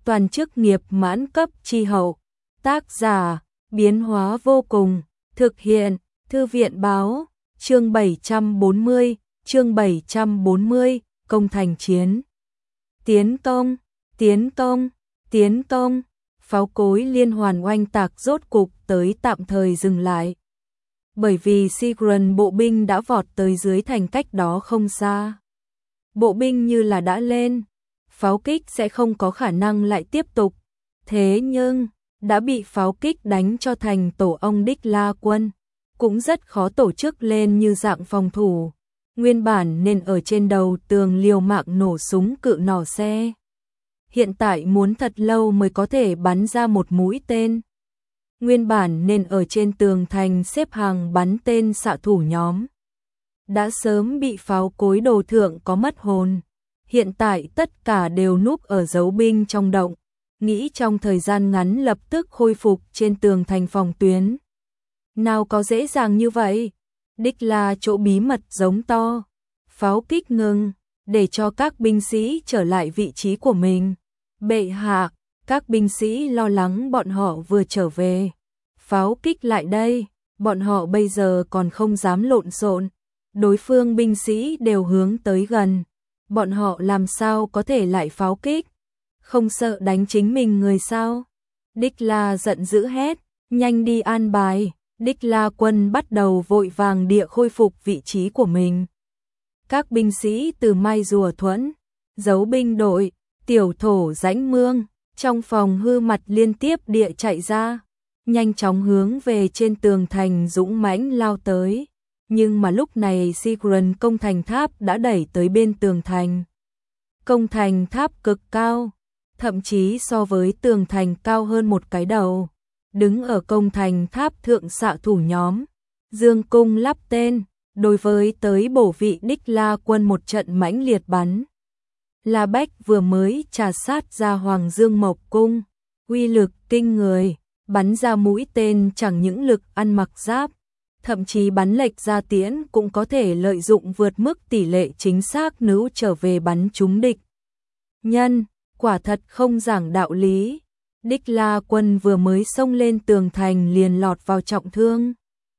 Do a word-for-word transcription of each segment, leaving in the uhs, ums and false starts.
toàn chức nghiệp mãn cấp chi hậu. Tác giả, biến hóa vô cùng, thực hiện, Thư viện báo, chương bảy trăm bốn mươi, chương bảy trăm bốn mươi, công thành chiến. Tiến công, tiến công, tiến công, pháo cối liên hoàn oanh tạc rốt cục tới tạm thời dừng lại. Bởi vì Sigrun bộ binh đã vọt tới dưới thành cách đó không xa. Bộ binh như là đã lên, pháo kích sẽ không có khả năng lại tiếp tục. Thế nhưng, đã bị pháo kích đánh cho thành tổ ong Đích La quân, cũng rất khó tổ chức lên như dạng phòng thủ. Nguyên bản nên ở trên đầu tường liều mạng nổ súng cự nỏ xe. Hiện tại muốn thật lâu mới có thể bắn ra một mũi tên. Nguyên bản nên ở trên tường thành xếp hàng bắn tên xạ thủ nhóm. Đã sớm bị pháo cối đồ thượng có mất hồn. Hiện tại tất cả đều núp ở giấu binh trong động, nghĩ trong thời gian ngắn lập tức khôi phục trên tường thành phòng tuyến. Nào có dễ dàng như vậy? Đích La chỗ bí mật giống to. Pháo kích ngừng, để cho các binh sĩ trở lại vị trí của mình. Bệ hạ, các binh sĩ lo lắng bọn họ vừa trở về. Pháo kích lại đây, bọn họ bây giờ còn không dám lộn xộn. Đối phương binh sĩ đều hướng tới gần. Bọn họ làm sao có thể lại pháo kích? Không sợ đánh chính mình người sao? Đích La giận dữ hét, nhanh đi an bài. Đích La quân bắt đầu vội vàng địa khôi phục vị trí của mình. Các binh sĩ từ Mai Rùa Thuẫn, giấu binh đội, tiểu thổ Rãnh Mương, trong phòng hư mặt liên tiếp địa chạy ra, nhanh chóng hướng về trên tường thành dũng mãnh lao tới. Nhưng mà lúc này Sigrun công thành tháp đã đẩy tới bên tường thành. Công thành tháp cực cao, thậm chí so với tường thành cao hơn một cái đầu. Đứng ở công thành tháp thượng xạ thủ nhóm, dương cung lắp tên, đối với tới bổ vị Đích La quân một trận mãnh liệt bắn. La Bách vừa mới trà sát ra Hoàng Dương Mộc cung, uy lực kinh người, bắn ra mũi tên chẳng những lực ăn mặc giáp, thậm chí bắn lệch ra tiễn cũng có thể lợi dụng vượt mức tỷ lệ chính xác nữ trở về bắn trúng địch. Nhân, quả thật không giảng đạo lý. Đích La quân vừa mới xông lên tường thành liền lọt vào trọng thương.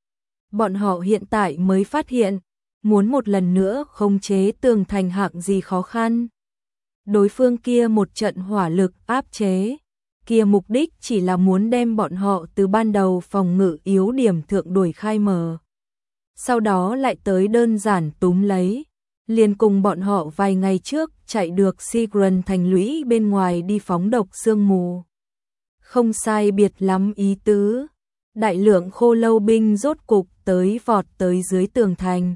Bọn họ hiện tại mới phát hiện, muốn một lần nữa khống chế tường thành hạng gì khó khăn. Đối phương kia một trận hỏa lực áp chế, kia mục đích chỉ là muốn đem bọn họ từ ban đầu phòng ngự yếu điểm thượng đuổi khai mở. Sau đó lại tới đơn giản túm lấy, liền cùng bọn họ vài ngày trước chạy được Sigrun thành lũy bên ngoài đi phóng độc sương mù. Không sai biệt lắm ý tứ. Đại lượng khô lâu binh rốt cục tới vọt tới dưới tường thành.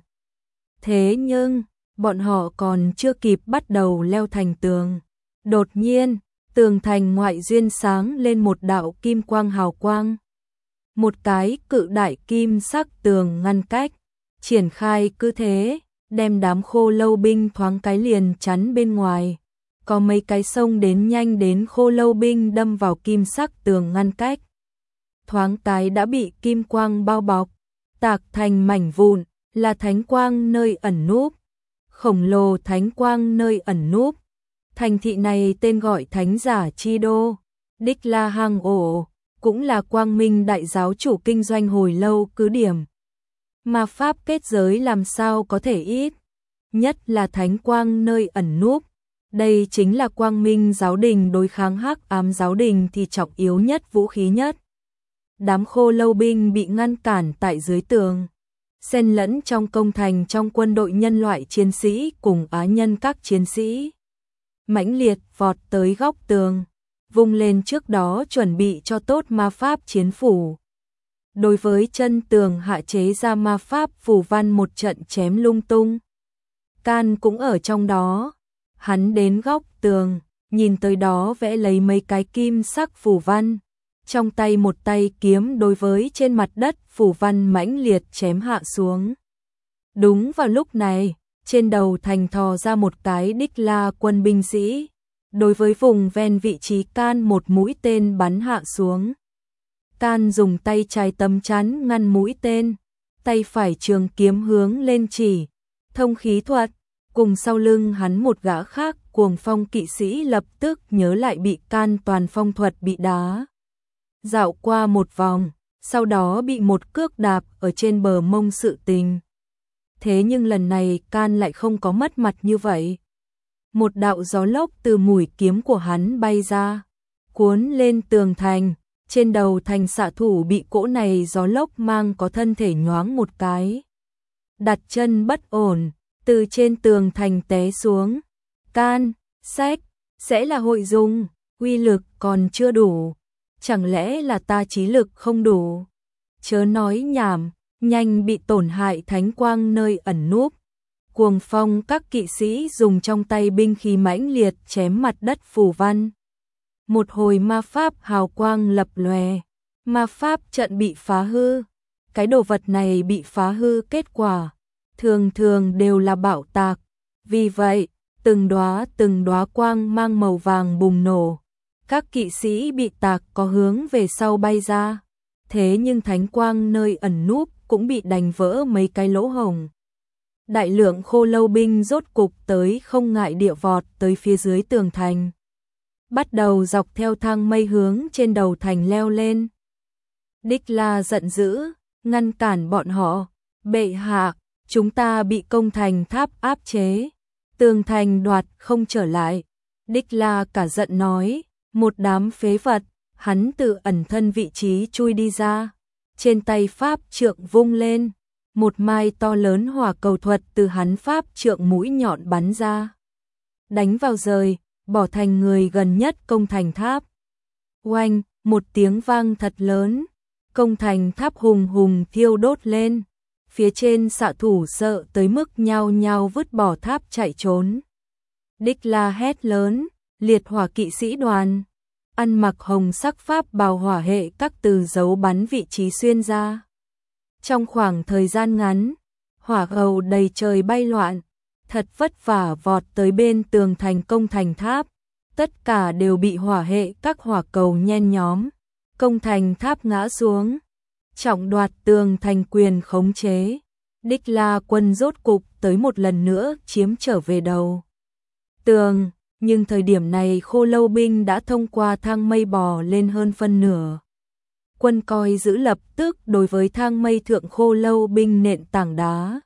Thế nhưng, bọn họ còn chưa kịp bắt đầu leo thành tường. Đột nhiên, tường thành ngoại duyên sáng lên một đạo kim quang hào quang. Một cái cự đại kim sắc tường ngăn cách, triển khai cứ thế, đem đám khô lâu binh thoáng cái liền chắn bên ngoài. Có mấy cái sông đến nhanh đến khô lâu binh đâm vào kim sắc tường ngăn cách. Thoáng cái đã bị kim quang bao bọc, tạc thành mảnh vụn, là thánh quang nơi ẩn núp. Khổng lồ thánh quang nơi ẩn núp. Thành thị này tên gọi Thánh Giả Chi Đô, Đích La hang ổ, cũng là Quang Minh đại giáo chủ kinh doanh hồi lâu cứ điểm. Mà pháp kết giới làm sao có thể ít, nhất là thánh quang nơi ẩn núp. Đây chính là Quang Minh giáo đình đối kháng Hắc Ám giáo đình thì trọng yếu nhất vũ khí nhất. Đám khô lâu binh bị ngăn cản tại dưới tường, xen lẫn trong công thành trong quân đội nhân loại chiến sĩ cùng á nhân các chiến sĩ. Mãnh liệt vọt tới góc tường, vung lên trước đó chuẩn bị cho tốt ma pháp chiến phủ. Đối với chân tường hạ chế ra ma pháp phù văn một trận chém lung tung. Can cũng ở trong đó. Hắn đến góc tường, nhìn tới đó vẽ lấy mấy cái kim sắc phù văn. Trong tay một tay kiếm đối với trên mặt đất phù văn mãnh liệt chém hạ xuống. Đúng vào lúc này, trên đầu thành thò ra một cái Đích La quân binh sĩ. Đối với vùng ven vị trí Can một mũi tên bắn hạ xuống. Can dùng tay trái tấm chắn ngăn mũi tên, tay phải trường kiếm hướng lên chỉ. Thông khí thuật, cùng sau lưng hắn một gã khác Cuồng Phong kỵ sĩ lập tức nhớ lại bị can toàn phong thuật bị đá. Dạo qua một vòng, sau đó bị một cước đạp ở trên bờ mông sự tình. Thế nhưng lần này can lại không có mất mặt như vậy. Một đạo gió lốc từ mũi kiếm của hắn bay ra, cuốn lên tường thành, trên đầu thành xạ thủ bị cỗ này gió lốc mang có thân thể nhoáng một cái. Đặt chân bất ổn, từ trên tường thành té xuống. Can, sách, sẽ là hội dung, uy lực còn chưa đủ. Chẳng lẽ là ta trí lực không đủ? Chớ nói nhảm, nhanh bị tổn hại thánh quang nơi ẩn núp. Cuồng Phong các kỵ sĩ dùng trong tay binh khí mãnh liệt chém mặt đất phù văn. Một hồi ma pháp hào quang lập lòe, ma pháp trận bị phá hư. Cái đồ vật này bị phá hư kết quả thường thường đều là bạo tạc. Vì vậy, từng đóa từng đóa quang mang màu vàng bùng nổ. Các kỵ sĩ bị tạc có hướng về sau bay ra. Thế nhưng thánh quang nơi ẩn núp cũng bị đánh vỡ mấy cái lỗ hổng. Đại lượng khô lâu binh rốt cục tới không ngại địa vọt tới phía dưới tường thành. Bắt đầu dọc theo thang mây hướng trên đầu thành leo lên. Đích La giận dữ, ngăn cản bọn họ. Bệ hạ, chúng ta bị công thành tháp áp chế. Tường thành đoạt không trở lại. Đích La cả giận nói, một đám phế vật. Hắn tự ẩn thân vị trí chui đi ra. Trên tay pháp trượng vung lên. Một mai to lớn hỏa cầu thuật từ hắn pháp trượng mũi nhọn bắn ra. Đánh vào rời, bỏ thành người gần nhất công thành tháp. Oanh, một tiếng vang thật lớn. Công thành tháp hùng hùng thiêu đốt lên. Phía trên xạ thủ sợ tới mức nhao nhao vứt bỏ tháp chạy trốn. Đích La hét lớn, liệt hỏa kỵ sĩ đoàn. Ăn mặc hồng sắc pháp bào hỏa hệ các từ dấu bắn vị trí xuyên ra. Trong khoảng thời gian ngắn, hỏa cầu đầy trời bay loạn, thật vất vả vọt tới bên tường thành công thành tháp. Tất cả đều bị hỏa hệ các hỏa cầu nhen nhóm. Công thành tháp ngã xuống, trọng đoạt tường thành quyền khống chế. Đích La quân rốt cục tới một lần nữa chiếm trở về đầu tường. Nhưng thời điểm này khô lâu binh đã thông qua thang mây bò lên hơn phân nửa. Quân coi giữ lập tức đối với thang mây thượng khô lâu binh nện tảng đá.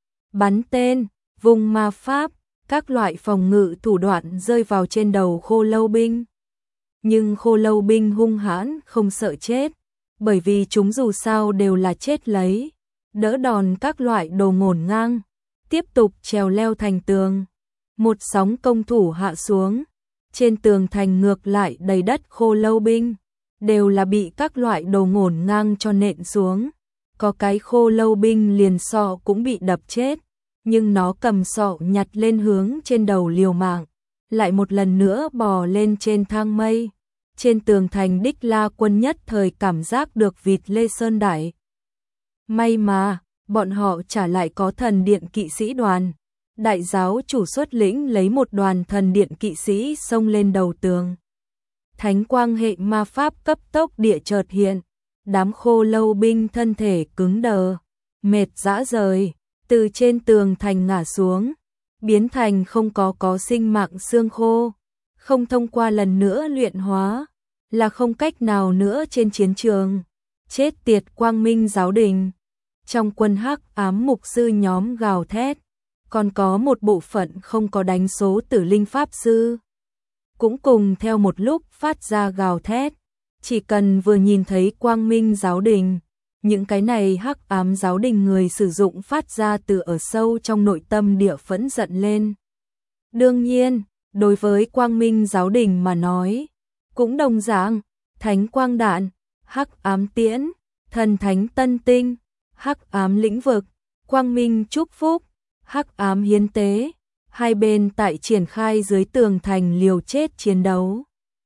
Bắn tên, vùng ma pháp, các loại phòng ngự thủ đoạn rơi vào trên đầu khô lâu binh. Nhưng khô lâu binh hung hãn không sợ chết, bởi vì chúng dù sao đều là chết lấy. Đỡ đòn các loại đồ ngổn ngang, tiếp tục trèo leo thành tường. Một sóng công thủ hạ xuống, trên tường thành ngược lại đầy đất khô lâu binh, đều là bị các loại đồ ngổn ngang cho nện xuống. Có cái khô lâu binh liền sọ cũng bị đập chết, nhưng nó cầm sọ nhặt lên hướng trên đầu liều mạng, lại một lần nữa bò lên trên thang mây. Trên tường thành Đích La quân nhất thời cảm giác được vịt lê sơn đại. May mà, bọn họ trả lại có thần điện kỵ sĩ đoàn. Đại giáo chủ xuất lĩnh lấy một đoàn thần điện kỵ sĩ xông lên đầu tường. Thánh quang hệ ma pháp cấp tốc địa chợt hiện. Đám khô lâu binh thân thể cứng đờ, mệt rã rời, từ trên tường thành ngã xuống, biến thành không có có sinh mạng xương khô. Không thông qua lần nữa luyện hóa, là không cách nào nữa trên chiến trường. Chết tiệt Quang Minh giáo đình. Trong quân hắc ám mục sư nhóm gào thét. Còn có một bộ phận không có đánh số tử linh pháp sư, cũng cùng theo một lúc phát ra gào thét. Chỉ cần vừa nhìn thấy Quang Minh giáo đình, những cái này hắc ám giáo đình người sử dụng phát ra từ ở sâu trong nội tâm địa phẫn giận lên. Đương nhiên, đối với Quang Minh giáo đình mà nói, cũng đồng dạng, thánh quang đạn, hắc ám tiễn, thần thánh tân tinh, hắc ám lĩnh vực, quang minh chúc phúc, hắc ám hiến tế, hai bên tại triển khai dưới tường thành liều chết chiến đấu.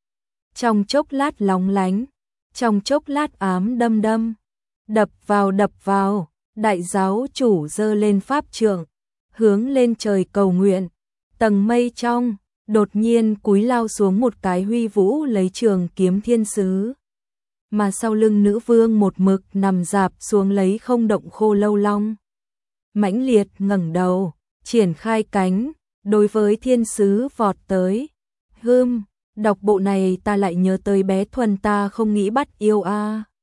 Trong chốc lát lóng lánh, trong chốc lát ám đâm đâm, đập vào đập vào, đại giáo chủ giơ lên pháp trượng, hướng lên trời cầu nguyện. Tầng mây trong, đột nhiên cúi lao xuống một cái huy vũ lấy trường kiếm thiên sứ. Mà sau lưng nữ vương một mực nằm dạp xuống lấy không động khô lâu long. Mãnh liệt ngẩng đầu, triển khai cánh, đối với thiên sứ vọt tới. Hưm, đọc bộ này ta lại nhớ tới bé Thuần ta không nghĩ bắt yêu a.